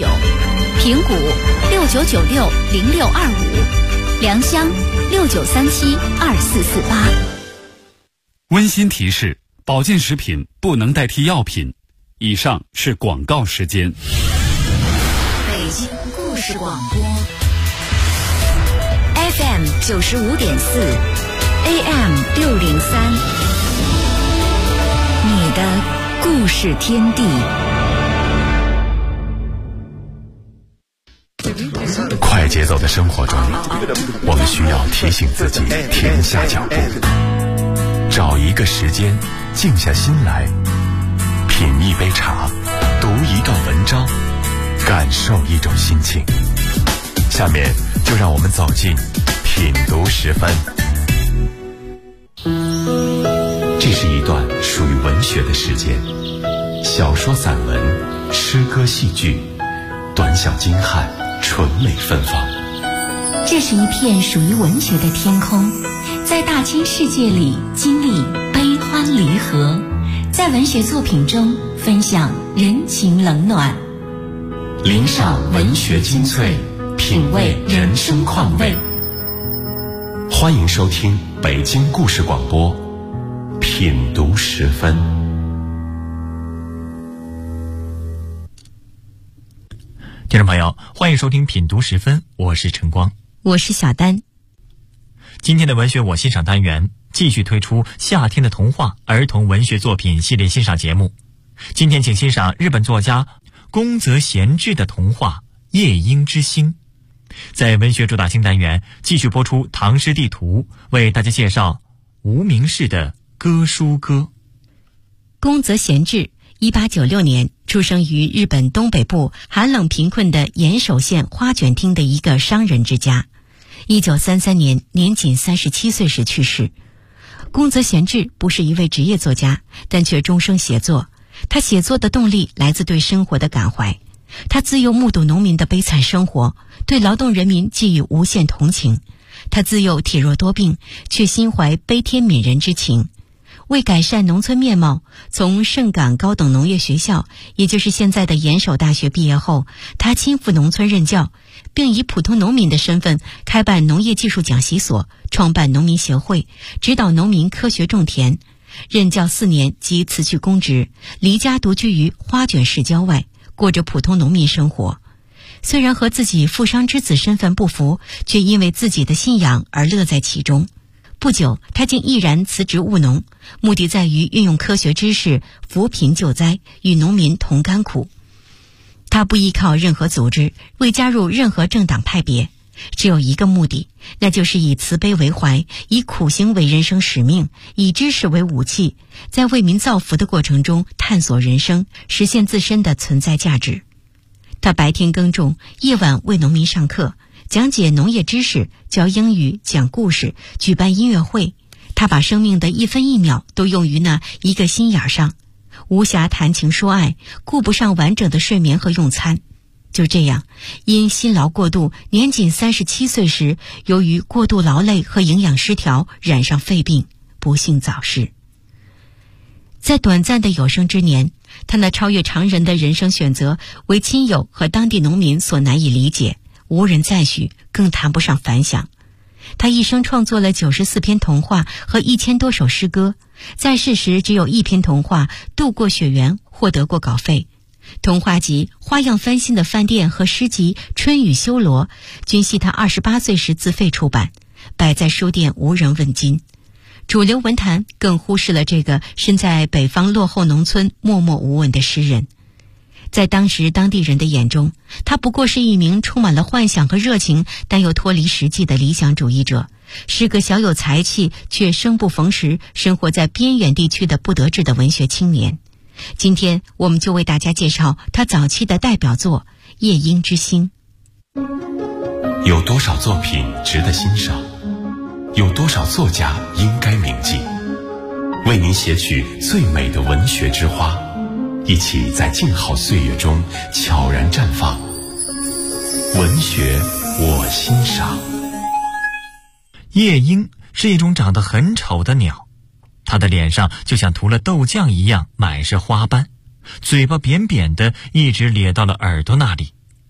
友。平谷69960625，良乡69372448。 温馨提示：保健食品不能代替药品。以上是广告时间。 北京故事广播 FM 95.4 AM 603，你的故事天地。 快节奏的生活中，我们需要提醒自己停下脚步，找一个时间静下心来，品一杯茶，读一段文章，感受一种心情。下面就让我们走进品读10分。这是一段属于文学的时间，小说、散文、诗歌、戏剧，短小精悍，纯美芬芳。 这是一片属于文学的天空，在大千世界里经历悲欢离合，在文学作品中分享人情冷暖， 聆赏文学精粹，品味人生况味。欢迎收听北京故事广播品读10分。 听众朋友，欢迎收听品读10分，我是晨光， 我是小丹。 今天的文学我欣赏单元继续推出夏天的童话儿童文学作品系列欣赏节目。今天请欣赏日本作家宫泽贤治的童话《夜莺之星》。在文学主打星单元继续播出唐诗地图，为大家介绍无名氏的歌书歌。 宫泽贤治1896年出生于日本东北部寒冷贫困的岩手县花卷町的一个商人之家。1933年年仅37岁时去世。宫泽贤治不是一位职业作家，但却终生写作。他写作的动力来自对生活的感怀。他自幼目睹农民的悲惨生活，对劳动人民寄予无限同情。他自幼体弱多病，却心怀悲天悯人之情。为改善农村面貌，从盛港高等农业学校，也就是现在的岩手大学毕业后，他亲赴农村任教，并以普通农民的身份开办农业技术讲习所，创办农民协会，指导农民科学种田。任教4年即辞去公职，离家独居于花卷市郊外，过着普通农民生活。虽然和自己富商之子身份不符，却因为自己的信仰而乐在其中。不久，他竟毅然辞职务农，目的在于运用科学知识扶贫救灾，与农民同甘苦。他不依靠任何组织，未加入任何政党派别，只有一个目的，那就是以慈悲为怀，以苦行为人生使命，以知识为武器，在为民造福的过程中探索人生，实现自身的存在价值。他白天耕种，夜晚为农民上课，讲解农业知识，教英语，讲故事，举办音乐会。他把生命的1分1秒都用于那一个心眼上，无暇谈情说爱，顾不上完整的睡眠和用餐。就这样，因辛劳过度，年仅37岁时，由于过度劳累和营养失调，染上肺病，不幸早逝。在短暂的有生之年，他那超越常人的人生选择，为亲友和当地农民所难以理解，无人赞许，更谈不上反响。他一生创作了94篇童话和1000多首诗歌，在世时只有1篇童话《渡过雪原》获得过稿费。童话集《花样翻新的饭店》和诗集《春雨修罗》均系他28岁时自费出版，摆在书店无人问津。主流文坛更忽视了这个身在北方落后农村默默无闻的诗人。在当时当地人的眼中，他不过是一名充满了幻想和热情，但又脱离实际的理想主义者，是个小有才气却生不逢时，生活在边远地区的不得志的文学青年。今天我们就为大家介绍他早期的代表作《夜莺之星》。 有多少作品值得欣赏？有多少作家应该铭记？为您写取最美的文学之花，一起在静好岁月中悄然绽放。文学我欣赏。 夜莺是一种长得很丑的鸟，它的脸上就像涂了豆酱一样满是花斑，嘴巴扁扁的，一直咧到了耳朵那里，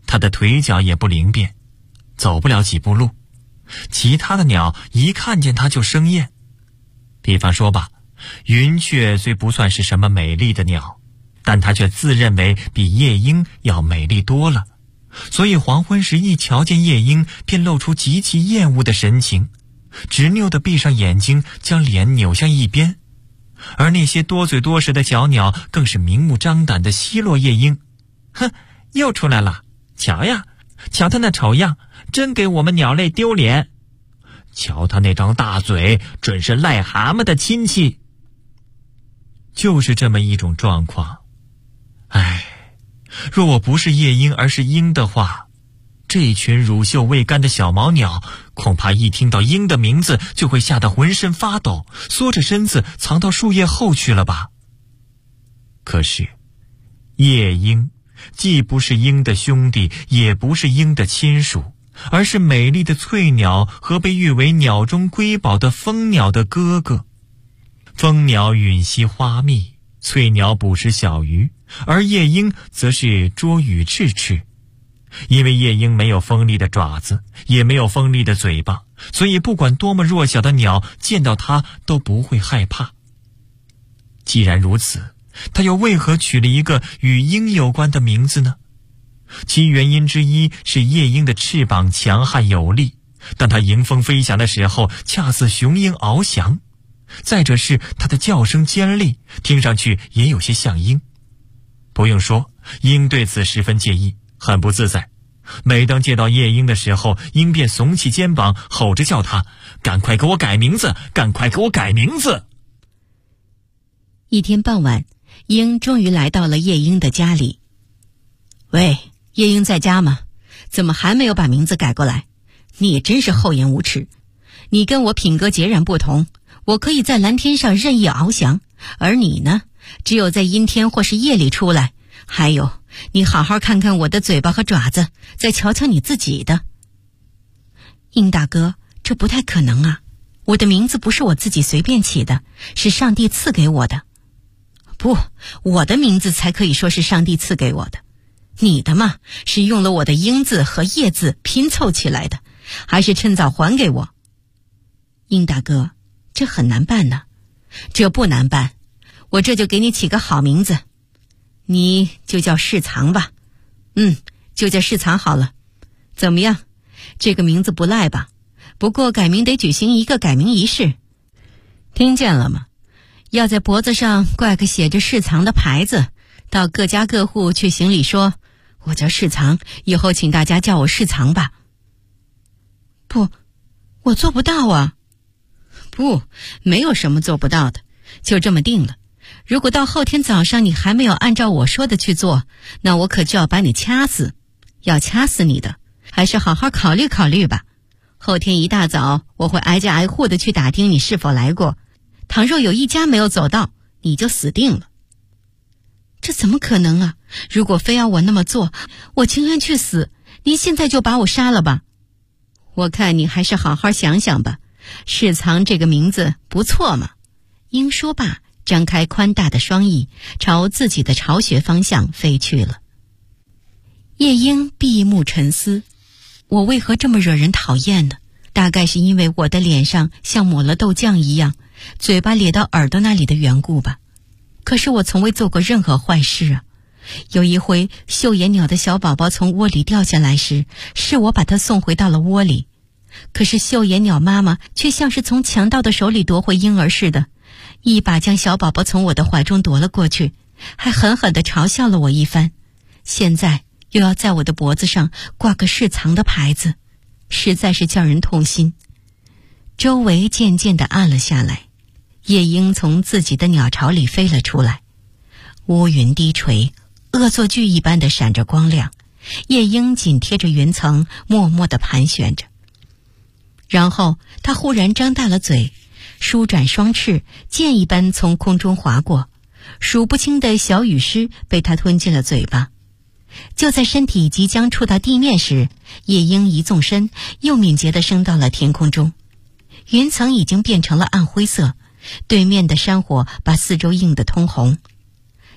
它的腿脚也不灵便，走不了几步路。其他的鸟一看见它就生厌。比方说吧，云雀虽不算是什么美丽的鸟，但它却自认为比夜莺要美丽多了，所以黄昏时一瞧见夜莺，便露出极其厌恶的神情，执拗地闭上眼睛，将脸扭向一边。而那些多嘴多舌的小鸟更是明目张胆地奚落夜莺。哼，又出来了，瞧呀，瞧他那丑样，真给我们鸟类丢脸。瞧他那张大嘴，准是癞蛤蟆的亲戚。就是这么一种状况。唉，若我不是夜莺而是鹰的话，这群乳臭未干的小毛鸟恐怕一听到鹰的名字就会吓得浑身发抖，缩着身子藏到树叶后去了吧。可是夜莺既不是鹰的兄弟，也不是鹰的亲属，而是美丽的翠鸟和被誉为鸟中瑰宝的蜂鸟的哥哥。蜂鸟吮吸花蜜，翠鸟捕食小鱼，而夜莺则是捉羽翅吃。因为夜莺没有锋利的爪子，也没有锋利的嘴巴，所以不管多么弱小的鸟，见到它都不会害怕。既然如此，它又为何取了一个与鹰有关的名字呢？其原因之一是夜莺的翅膀强悍有力，当它迎风飞翔的时候，恰似雄鹰翱翔。再者是它的叫声尖利，听上去也有些像鹰。不用说，鹰对此十分介意，很不自在。每当见到夜莺的时候，鹰便耸起肩膀，吼着叫他：“赶快给我改名字，赶快给我改名字！” 一天傍晚，鹰终于来到了夜莺的家里。喂，夜莺在家吗？怎么还没有把名字改过来？你也真是厚颜无耻！你跟我品格截然不同，我可以在蓝天上任意翱翔，而你呢，只有在阴天或是夜里出来。还有，你好好看看我的嘴巴和爪子，再瞧瞧你自己的。鹰大哥，这不太可能啊！我的名字不是我自己随便起的，是上帝赐给我的。不，我的名字才可以说是上帝赐给我的。你的嘛，是用了我的鹰字和夜字拼凑起来的，还是趁早还给我。鹰大哥，这很难办呢。这不难办，我这就给你起个好名字，你就叫世藏吧。就叫世藏好了。怎么样？这个名字不赖吧？不过改名得举行一个改名仪式，听见了吗？要在脖子上挂个写着世藏的牌子，到各家各户去行礼说：“我叫世藏，以后请大家叫我世藏吧。”不，我做不到啊。不，没有什么做不到的，就这么定了。如果到后天早上你还没有按照我说的去做，那我可就要把你掐死。要掐死你的，还是好好考虑考虑吧。后天一大早，我会挨家挨户的去打听你是否来过。倘若有一家没有走到，你就死定了。这怎么可能啊？如果非要我那么做，我情愿去死。您现在就把我杀了吧。我看你还是好好想想吧。世藏这个名字不错嘛。鹰说罢，张开宽大的双翼，朝自己的巢穴方向飞去了。夜莺闭目沉思，我为何这么惹人讨厌呢？大概是因为我的脸上像抹了豆酱一样，嘴巴咧到耳朵那里的缘故吧。可是我从未做过任何坏事啊。有一回，绣眼鸟的小宝宝从窝里掉下来时，是我把它送回到了窝里。可是绣眼鸟妈妈却像是从强盗的手里夺回婴儿似的，一把将小宝宝从我的怀中夺了过去，还狠狠地嘲笑了我一番。现在又要在我的脖子上挂个世藏的牌子，实在是叫人痛心。周围渐渐地暗了下来，夜莺从自己的鸟巢里飞了出来。乌云低垂，恶作剧一般的闪着光亮，夜莺紧贴着云层默默地盘旋着。然后它忽然张大了嘴，舒展双翅，箭一般从空中划过，数不清的小雨丝被它吞进了嘴巴。就在身体即将触到地面时，夜莺一纵身，又敏捷地升到了天空中。云层已经变成了暗灰色，对面的山火把四周映得通红。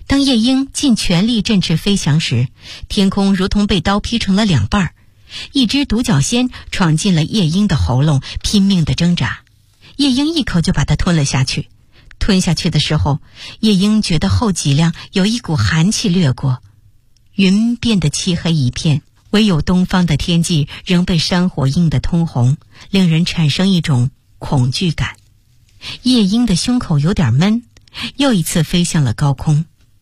当夜莺尽全力振翅飞翔时，天空如同被刀劈成了两半，一只独角仙闯进了夜莺的喉咙，拼命地挣扎。夜莺一口就把它吞了下去。吞下去的时候，夜莺觉得后脊梁有一股寒气掠过，云变得漆黑一片，唯有东方的天际仍被山火映得通红，令人产生一种恐惧感。夜莺的胸口有点闷，又一次飞向了高空。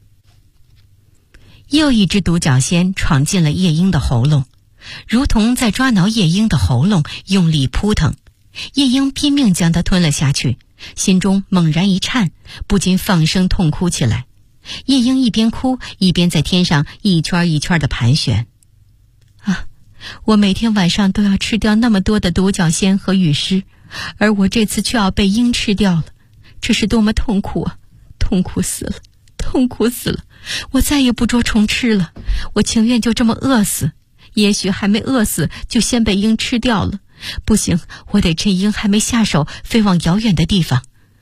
又一只独角仙闯进了夜莺的喉咙，如同在抓挠夜莺的喉咙，用力扑腾。夜莺拼命将它吞了下去，心中猛然一颤，不禁放声痛哭起来。夜莺一边哭一边在天上一圈一圈地盘旋。我每天晚上都要吃掉那么多的独角仙和羽狮，而我这次却要被鹰吃掉了，这是多么痛苦啊！痛苦死了，痛苦死了！我再也不捉虫吃了，我情愿就这么饿死，也许还没饿死就先被鹰吃掉了。不行，我得趁鹰还没下手飞往遥远的地方。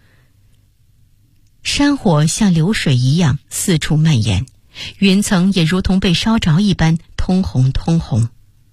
山火像流水一样四处蔓延，云层也如同被烧着一般通红通红。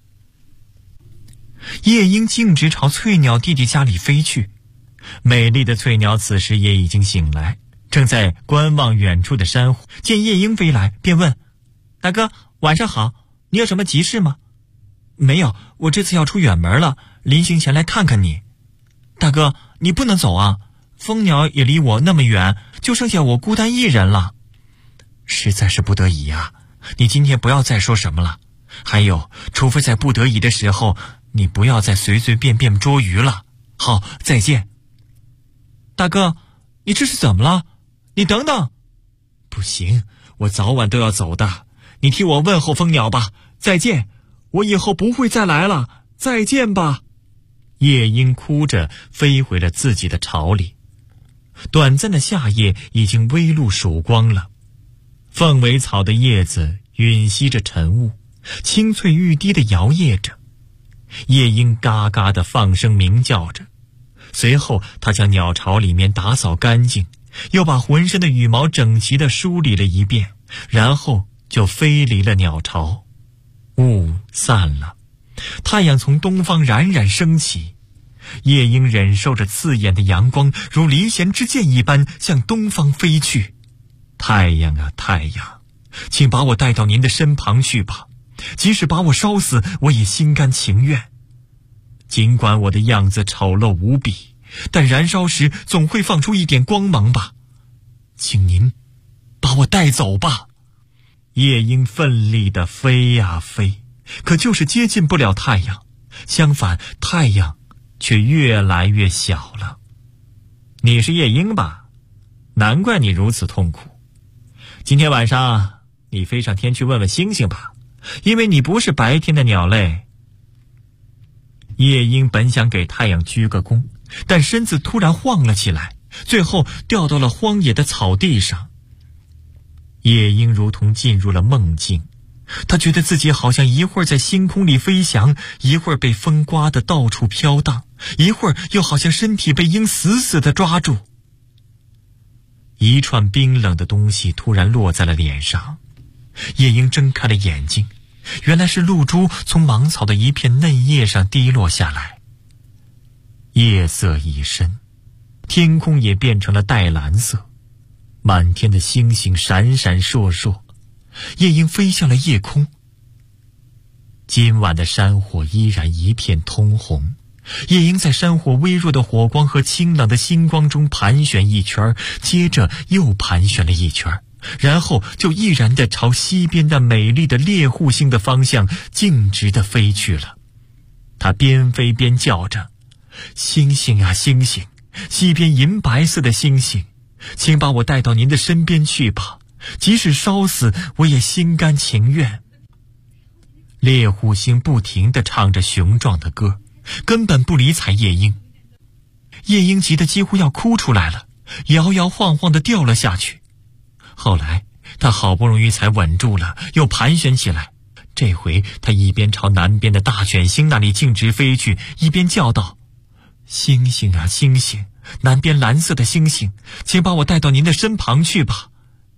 夜莺径直朝翠鸟弟弟家里飞去。美丽的翠鸟此时也已经醒来，正在观望远处的山火，见夜莺飞来，便问：大哥，晚上好，你有什么急事吗？没有，我这次要出远门了，临行前来看看你。大哥，你不能走啊，蜂鸟也离我那么远，就剩下我孤单一人了。实在是不得已啊，你今天不要再说什么了。还有，除非在不得已的时候，你不要再随随便便捉鱼了。好，再见。大哥，你这是怎么了？你等等。不行，我早晚都要走的，你替我问候蜂鸟吧。再见，我以后不会再来了，再见吧。夜莺哭着飞回了自己的巢里。短暂的夏夜已经微露曙光了，凤尾草的叶子吮吸着晨雾，清脆欲滴地摇曳着。夜莺嘎嘎地放声鸣叫着，随后他将鸟巢里面打扫干净，又把浑身的羽毛整齐地梳理了一遍，然后就飞离了鸟巢。雾散了，太阳从东方冉冉升起。夜莺忍受着刺眼的阳光，如离弦之箭一般向东方飞去。太阳啊太阳，请把我带到您的身旁去吧，即使把我烧死，我也心甘情愿。尽管我的样子丑陋无比，但燃烧时总会放出一点光芒吧。请您把我带走吧。夜莺奋力地飞呀飞，可就是接近不了太阳，相反，太阳却越来越小了。你是夜莺吧？难怪你如此痛苦。今天晚上你飞上天去问问星星吧，因为你不是白天的鸟类。夜莺本想给太阳鞠个躬，但身子突然晃了起来，最后掉到了荒野的草地上。夜莺如同进入了梦境，他觉得自己好像一会儿在星空里飞翔，一会儿被风刮得到处飘荡，一会儿又好像身体被鹰死死地抓住。一串冰冷的东西突然落在了脸上，夜莺睁开了眼睛，原来是露珠从芒草的一片嫩叶上滴落下来。夜色已深，天空也变成了黛蓝色，满天的星星闪闪烁烁。夜莺飞向了夜空。今晚的山火依然一片通红，夜莺在山火微弱的火光和清冷的星光中盘旋一圈，接着又盘旋了一圈，然后就毅然地朝西边那美丽的猎户星的方向径直地飞去了。它边飞边叫着：星星啊星星，西边银白色的星星，请把我带到您的身边去吧，即使烧死我也心甘情愿。猎户星不停地唱着雄壮的歌，根本不理睬夜莺。夜莺急得几乎要哭出来了，摇摇晃晃地掉了下去。后来他好不容易才稳住了，又盘旋起来。这回他一边朝南边的大犬星那里径直飞去，一边叫道：星星啊星星，南边蓝色的星星，请把我带到您的身旁去吧，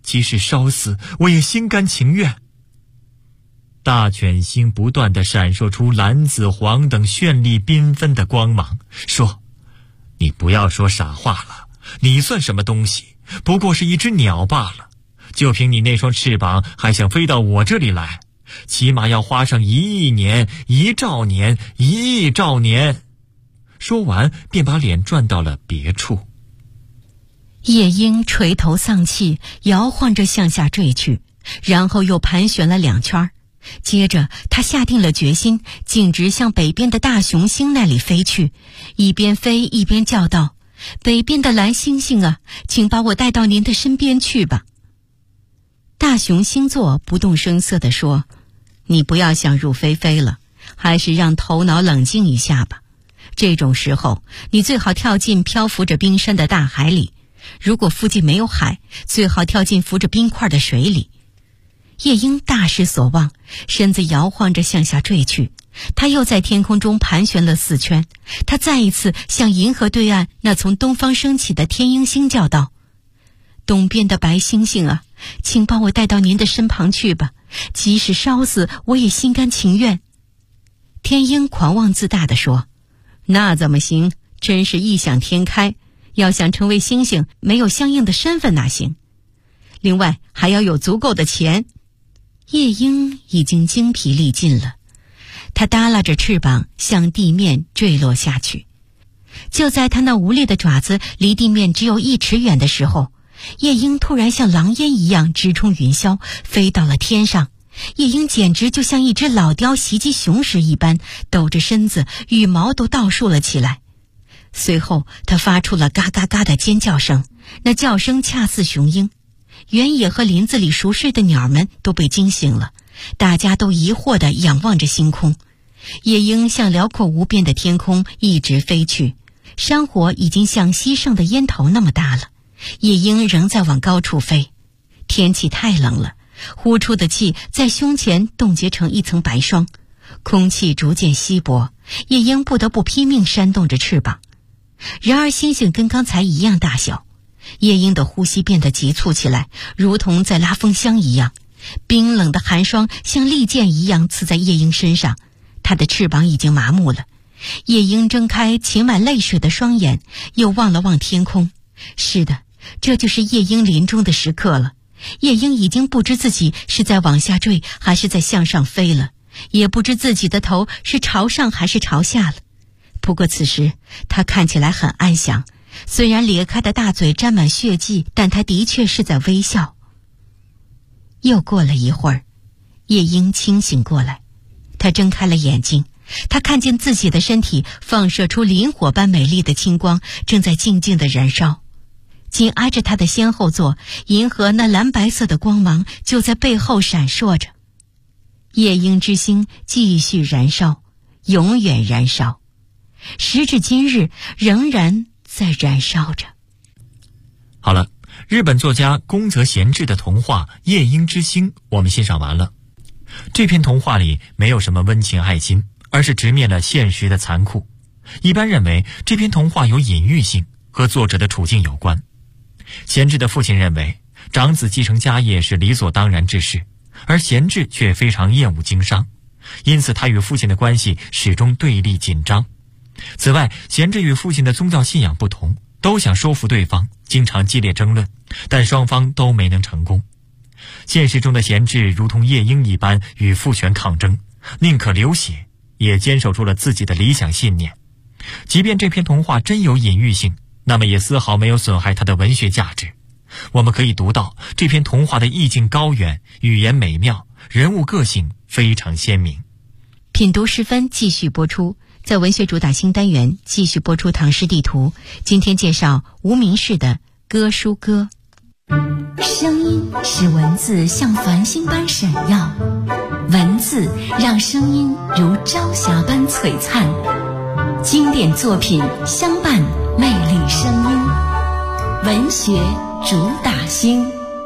即使烧死，我也心甘情愿。大犬星不断地闪烁出蓝、紫、黄等绚丽缤纷的光芒，说：“你不要说傻话了，你算什么东西？不过是一只鸟罢了。就凭你那双翅膀，还想飞到我这里来？起码要花上1亿年、1兆年、1亿兆年。”说完，便把脸转到了别处。 夜莺垂头丧气，摇晃着向下坠去，然后又盘旋了2圈。接着他下定了决心，径直向北边的大熊星那里飞去，一边飞一边叫道：“北边的蓝星星啊，请把我带到您的身边去吧。”大熊星座不动声色地说：“你不要想入非非了，还是让头脑冷静一下吧。这种时候，你最好跳进漂浮着冰山的大海里，如果附近没有海，最好跳进浮着冰块的水里。”夜莺大失所望，身子摇晃着向下坠去。他又在天空中盘旋了4圈。他再一次向银河对岸那从东方升起的天鹰星叫道：“东边的白星星啊，请帮我带到您的身旁去吧，即使烧死，我也心甘情愿。”天鹰狂妄自大地说：“那怎么行？真是异想天开。要想成为星星，没有相应的身份哪行？另外还要有足够的钱。”夜莺已经精疲力尽了，它耷拉着翅膀向地面坠落下去。就在它那无力的爪子离地面只有1尺远的时候，夜莺突然像狼烟一样直冲云霄，飞到了天上。夜莺简直就像一只老雕袭击雄狮一般，抖着身子，羽毛都倒竖了起来。随后它发出了嘎嘎嘎的尖叫声，那叫声恰似雄鹰。原野和林子里熟睡的鸟们都被惊醒了，大家都疑惑地仰望着星空。夜莺向辽阔无边的天空一直飞去，山火已经像西盛的烟头那么大了，夜莺仍在往高处飞。天气太冷了，呼出的气在胸前冻结成一层白霜，空气逐渐稀薄，夜莺不得不拼命扇动着翅膀。然而星星跟刚才一样大小，夜莺的呼吸变得急促起来，如同在拉风箱一样。冰冷的寒霜像利剑一样刺在夜莺身上，它的翅膀已经麻木了。夜莺睁开噙满泪水的双眼，又望了望天空。是的，这就是夜莺临终的时刻了。夜莺已经不知自己是在往下坠还是在向上飞了，也不知自己的头是朝上还是朝下了。不过此时他看起来很安详，虽然咧开的大嘴沾满血迹，但他的确是在微笑。又过了一会儿，夜莺清醒过来，他睁开了眼睛，他看见自己的身体放射出磷火般美丽的青光，正在静静地燃烧。紧挨着他的先后座，银河那蓝白色的光芒就在背后闪烁着。夜莺之星继续燃烧，永远燃烧，时至今日仍然在燃烧着。 好了，日本作家宫泽贤治的童话《夜莺之星》我们欣赏完了。这篇童话里没有什么温情爱心，而是直面了现实的残酷。一般认为这篇童话有隐喻性，和作者的处境有关。贤治的父亲认为长子继承家业是理所当然之事，而贤治却非常厌恶经商，因此他与父亲的关系始终对立紧张。此外，贤治与父亲的宗教信仰不同，都想说服对方，经常激烈争论，但双方都没能成功。现实中的贤治如同夜莺一般与父权抗争，宁可流血，也坚守住了自己的理想信念。即便这篇童话真有隐喻性，那么也丝毫没有损害它的文学价值。我们可以读到这篇童话的意境高远，语言美妙，人物个性非常鲜明。 品读时分继续播出，在文学主打新单元继续播出唐诗地图。今天介绍无名氏的歌书歌。 声音使文字像繁星般闪耀，文字让声音如朝霞般璀璨。经典作品相伴，魅力声音，文学主打星。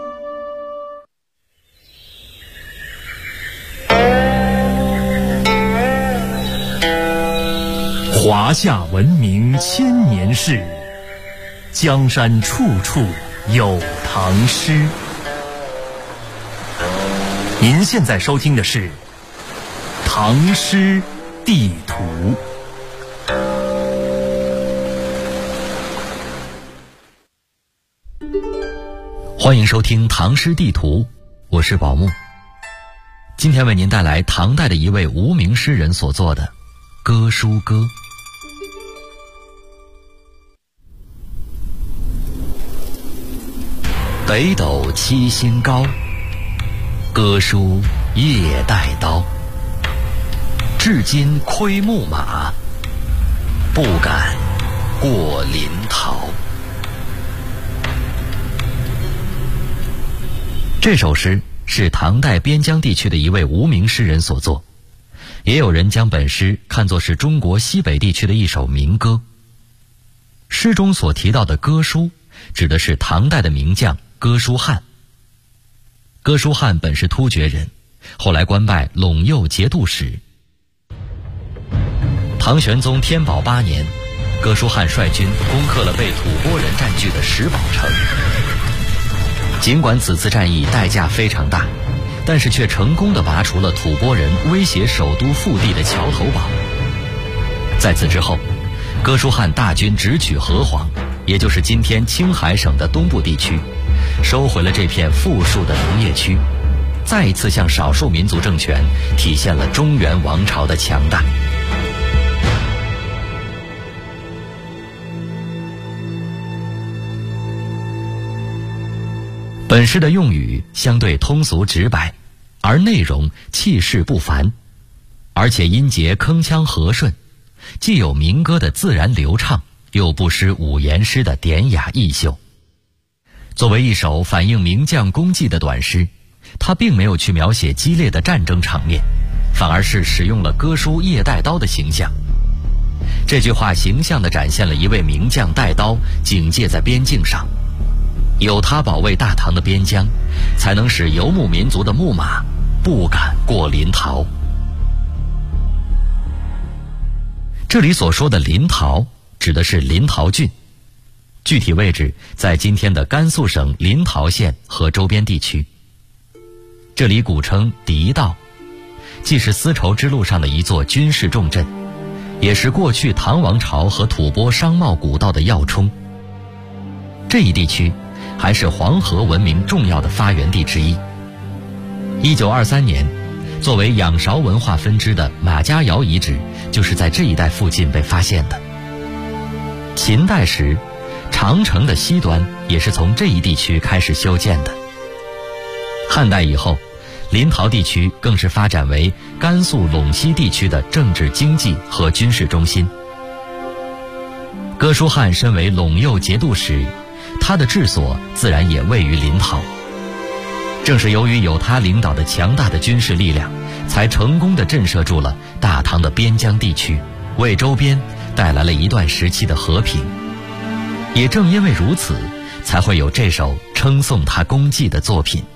华夏文明千年事，江山处处有唐诗。 您现在收听的是《唐诗地图》。欢迎收听《唐诗地图》，我是宝木。今天为您带来唐代的一位无名诗人所作的《歌书歌》。北斗七星高，歌书夜带刀。至今窥牧马，不敢过临洮。这首诗是唐代边疆地区的一位无名诗人所作，也有人将本诗看作是中国西北地区的一首民歌。诗中所提到的歌书，指的是唐代的名将歌书翰。歌书翰本是突厥人，后来官拜陇右节度使。唐玄宗天宝8年，歌书翰率军攻克了被吐蕃人占据的石宝城。尽管此次战役代价非常大，但是却成功地拔除了吐蕃人威胁首都腹地的桥头堡。在此之后，歌书翰大军直取河湟，也就是今天青海省的东部地区，收回了这片富庶的农业区，再一次向少数民族政权体现了中原王朝的强大。本诗的用语相对通俗直白，而内容气势不凡，而且音节铿锵和顺，既有民歌的自然流畅，又不失五言诗的典雅逸秀。作为一首反映名将功绩的短诗，它并没有去描写激烈的战争场面，反而是使用了歌书夜带刀的形象。这句话形象地展现了一位名将带刀警戒在边境上，有他保卫大唐的边疆，才能使游牧民族的牧马不敢过临洮。这里所说的临洮指的是临洮郡，具体位置在今天的甘肃省临洮县和周边地区。这里古称狄道，既是丝绸之路上的一座军事重镇，也是过去唐王朝和吐蕃商贸古道的要冲。这一地区还是黄河文明重要的发源地之一。1923年，作为仰韶文化分支的马家窑遗址就是在这一带附近被发现的。秦代时，长城的西端也是从这一地区开始修建的。汉代以后，临洮地区更是发展为甘肃陇西地区的政治经济和军事中心。歌书翰身为陇右节度使，他的治所自然也位于临洮。正是由于有他领导的强大的军事力量，才成功地震慑住了大唐的边疆地区，为周边带来了一段时期的和平。也正因为如此，才会有这首称颂他功绩的作品。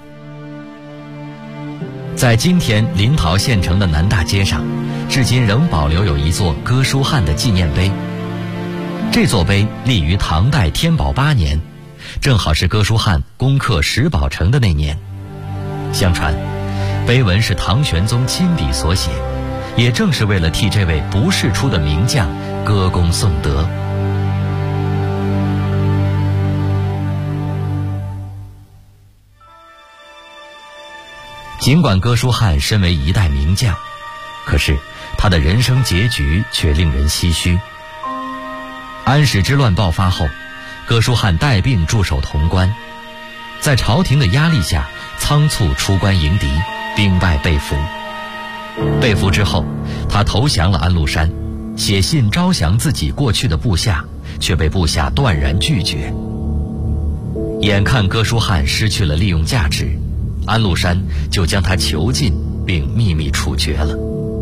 在今天临洮县城的南大街上，至今仍保留有一座歌书翰的纪念碑。这座碑立于唐代天宝8年，正好是歌书翰攻克石宝城的那年。相传，碑文是唐玄宗亲笔所写，也正是为了替这位不世出的名将歌功颂德。尽管歌书翰身为一代名将，可是他的人生结局却令人唏嘘。安史之乱爆发后，歌书翰带病驻守潼关，在朝廷的压力下仓促出关迎敌，兵败被俘。被俘之后，他投降了安禄山，写信招降自己过去的部下，却被部下断然拒绝。眼看歌书翰失去了利用价值，安禄山就将他囚禁并秘密处决了。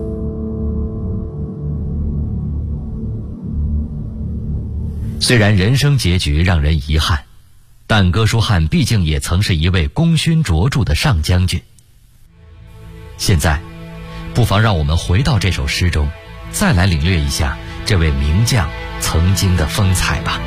虽然人生结局让人遗憾，但歌书翰毕竟也曾是一位功勋卓著的上将军。现在，不妨让我们回到这首诗中，再来领略一下这位名将曾经的风采吧。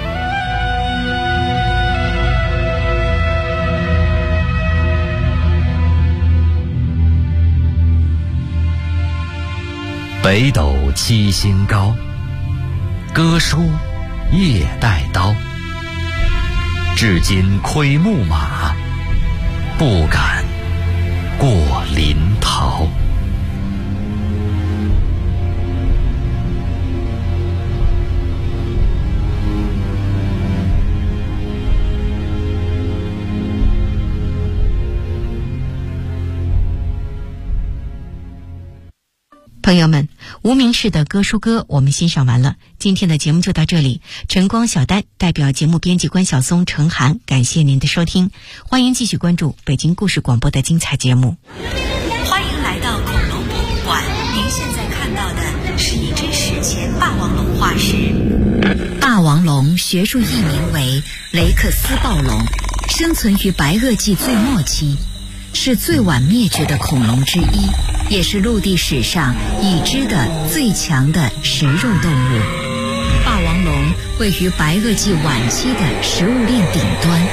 北斗七星高，歌书夜带刀。至今窥牧马，不敢过临洮。 朋友们，无名氏的歌书歌我们欣赏完了，今天的节目就到这里。晨光小丹代表节目编辑关晓松、程涵，感谢您的收听，欢迎继续关注北京故事广播的精彩节目。 欢迎来到恐龙博物馆，您现在看到的是一只史前霸王龙化石。霸王龙学术译名为雷克斯暴龙，生存于白垩纪最末期，是最晚灭绝的恐龙之一，也是陆地史上已知的最强的食肉动物。霸王龙位于白垩纪晚期的食物链顶端。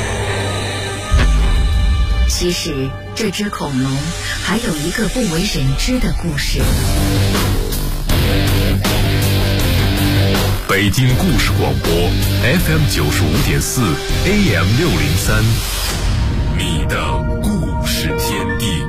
其实这只恐龙还有一个不为人知的故事。 北京故事广播 FM 95.4 AM 603，你的故事天地。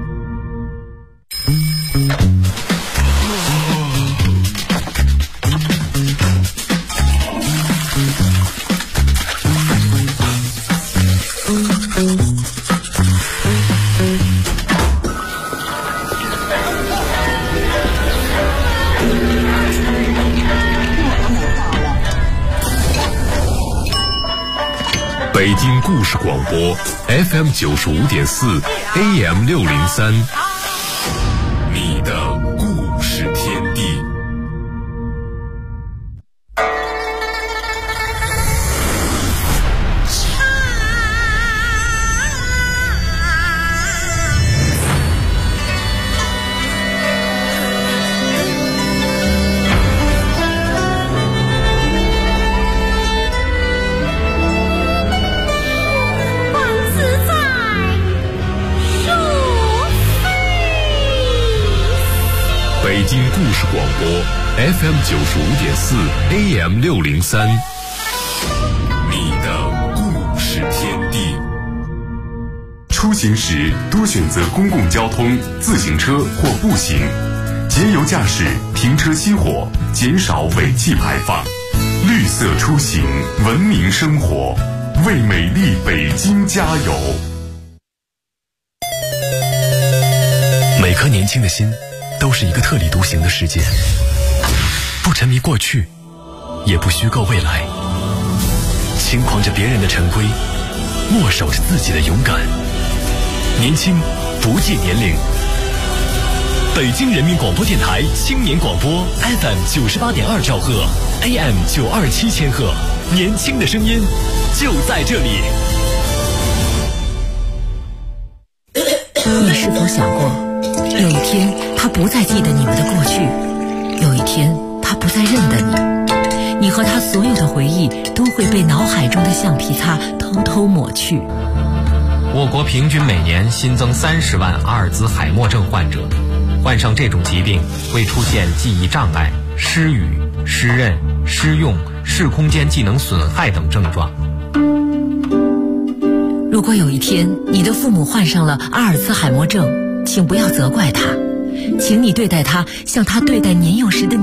北京故事广播 FM 95.4 AM 603，你的故事天地。北京故事广播 FM 95.4 AM 603，你的故事天地。出行时多选择公共交通、自行车或步行，节油驾驶，停车熄火，减少尾气排放。绿色出行，文明生活，为美丽北京加油！ 每颗年轻的心都是一个特立独行的世界，不沉迷过去，也不虚构未来，轻狂着别人的陈规，默守着自己的勇敢。年轻不计年龄。北京人民广播电台青年广播 FM 98.2兆赫 AM 927千赫，年轻的声音就在这里。 你是否想过，有一天他不再记得你们的过去，有一天他不再认得你，你和他所有的回忆都会被脑海中的橡皮擦偷偷抹去。 我国平均每年新增30万阿尔兹海默症患者，患上这种疾病会出现记忆障碍、失语、失认、失用、视空间技能损害等症状。 如果有一天你的父母患上了阿尔兹海默症，请不要责怪他，请你对待他像他对待年幼时的